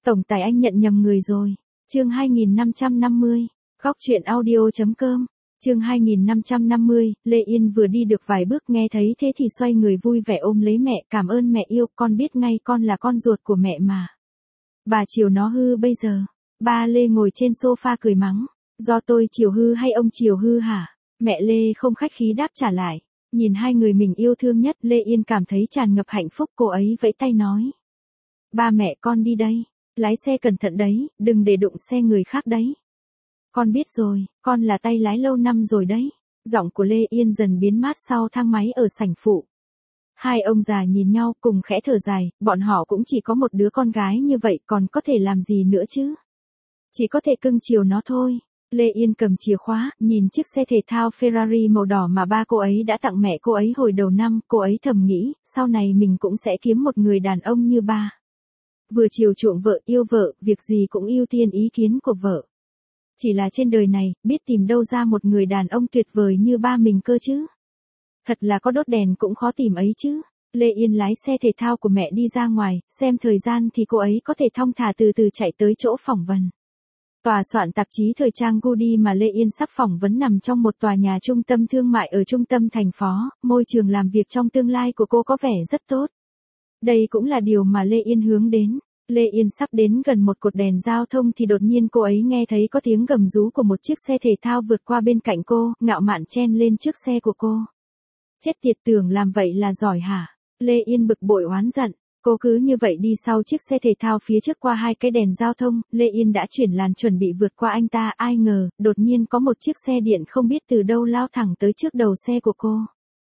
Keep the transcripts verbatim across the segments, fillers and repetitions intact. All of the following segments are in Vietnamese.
Tổng tài anh nhận nhầm người rồi. Chương hai nghìn năm trăm năm mươi. Góc truyện audio.com. Chương hai nghìn năm trăm năm mươi, Lê Yên vừa đi được vài bước nghe thấy thế thì xoay người vui vẻ ôm lấy mẹ, cảm ơn mẹ yêu, con biết ngay con là con ruột của mẹ mà. Bà chiều nó hư bây giờ. Ba Lê ngồi trên sofa cười mắng. Do tôi chiều hư hay ông chiều hư hả? Mẹ Lê không khách khí đáp trả lại. Nhìn hai người mình yêu thương nhất, Lê Yên cảm thấy tràn ngập hạnh phúc, cô ấy vẫy tay nói. Ba mẹ con đi đây. Lái xe cẩn thận đấy, đừng để đụng xe người khác đấy. Con biết rồi, con là tay lái lâu năm rồi đấy. Giọng của Lê Yên dần biến mát sau thang máy ở sảnh phụ. Hai ông già nhìn nhau cùng khẽ thở dài, bọn họ cũng chỉ có một đứa con gái như vậy còn có thể làm gì nữa chứ. Chỉ có thể cưng chiều nó thôi. Lê Yên cầm chìa khóa, nhìn chiếc xe thể thao Ferrari màu đỏ mà ba cô ấy đã tặng mẹ cô ấy hồi đầu năm, cô ấy thầm nghĩ, sau này mình cũng sẽ kiếm một người đàn ông như ba. Vừa chiều chuộng vợ, yêu vợ, việc gì cũng ưu tiên ý kiến của vợ. Chỉ là trên đời này, biết tìm đâu ra một người đàn ông tuyệt vời như ba mình cơ chứ. Thật là có đốt đèn cũng khó tìm ấy chứ. Lê Yên lái xe thể thao của mẹ đi ra ngoài, xem thời gian thì cô ấy có thể thong thả từ từ chạy tới chỗ phỏng vấn. Tòa soạn tạp chí thời trang Goody mà Lê Yên sắp phỏng vấn nằm trong một tòa nhà trung tâm thương mại ở trung tâm thành phố, môi trường làm việc trong tương lai của cô có vẻ rất tốt. Đây cũng là điều mà Lê Yên hướng đến. Lê Yên sắp đến gần một cột đèn giao thông thì đột nhiên cô ấy nghe thấy có tiếng gầm rú của một chiếc xe thể thao vượt qua bên cạnh cô, ngạo mạn chen lên trước xe của cô. Chết tiệt, tưởng làm vậy là giỏi hả? Lê Yên bực bội oán giận. Cô cứ như vậy đi sau chiếc xe thể thao phía trước qua hai cái đèn giao thông, Lê Yên đã chuyển làn chuẩn bị vượt qua anh ta, ai ngờ, đột nhiên có một chiếc xe điện không biết từ đâu lao thẳng tới trước đầu xe của cô.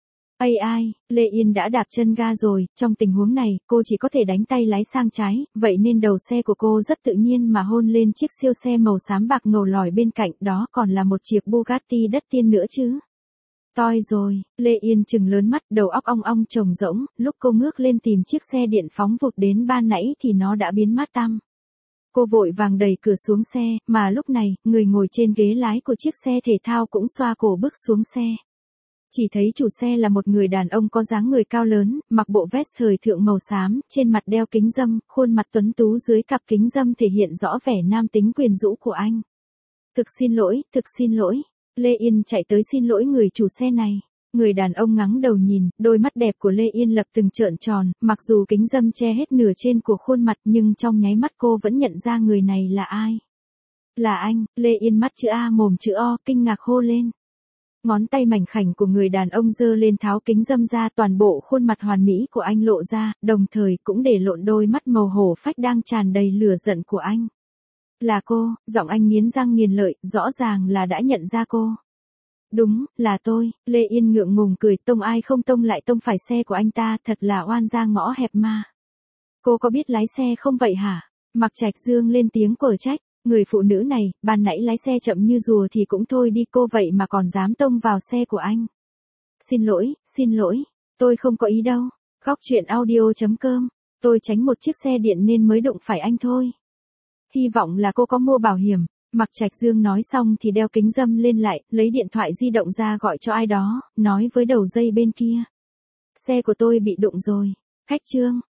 Ây ai, Lê Yên đã đạp chân ga rồi, trong tình huống này, cô chỉ có thể đánh tay lái sang trái, vậy nên đầu xe của cô rất tự nhiên mà hôn lên chiếc siêu xe màu xám bạc ngầu lòi bên cạnh, đó còn là một chiếc Bugatti đắt tiền nữa chứ. Toi rồi, Lê Yên trừng lớn mắt, đầu óc ong ong trống rỗng, lúc cô ngước lên tìm chiếc xe điện phóng vụt đến ban nãy thì nó đã biến mất tăm. Cô vội vàng đẩy cửa xuống xe, mà lúc này, người ngồi trên ghế lái của chiếc xe thể thao cũng xoa cổ bước xuống xe. Chỉ thấy chủ xe là một người đàn ông có dáng người cao lớn, mặc bộ vest thời thượng màu xám, trên mặt đeo kính râm, khuôn mặt tuấn tú dưới cặp kính râm thể hiện rõ vẻ nam tính quyến rũ của anh. Thực xin lỗi, thực xin lỗi. Lê Yên chạy tới xin lỗi người chủ xe này. Người đàn ông ngẩng đầu nhìn, đôi mắt đẹp của Lê Yên lập từng trợn tròn, mặc dù kính râm che hết nửa trên của khuôn mặt nhưng trong nháy mắt cô vẫn nhận ra người này là ai. Là anh. Lê Yên mắt chữ A mồm chữ O, kinh ngạc hô lên. Ngón tay mảnh khảnh của người đàn ông giơ lên tháo kính râm ra, toàn bộ khuôn mặt hoàn mỹ của anh lộ ra, đồng thời cũng để lộn đôi mắt màu hổ phách đang tràn đầy lửa giận của anh. Là cô, giọng anh nghiến răng nghiến lợi, rõ ràng là đã nhận ra cô. Đúng, là tôi. Lê Yên ngượng ngùng cười, tông ai không tông lại tông phải xe của anh ta, thật là oan ra ngõ hẹp mà. Cô có biết lái xe không vậy hả? Mạc Trạch Dương lên tiếng quở trách. Người phụ nữ này, ban nãy lái xe chậm như rùa thì cũng thôi đi, cô vậy mà còn dám tông vào xe của anh. Xin lỗi, xin lỗi, tôi không có ý đâu. Góc truyện audio.com. Tôi tránh một chiếc xe điện nên mới đụng phải anh thôi. Hy vọng là cô có mua bảo hiểm. Mạc Trạch Dương nói xong thì đeo kính râm lên lại, lấy điện thoại di động ra gọi cho ai đó, nói với đầu dây bên kia. Xe của tôi bị đụng rồi. Khách Trương.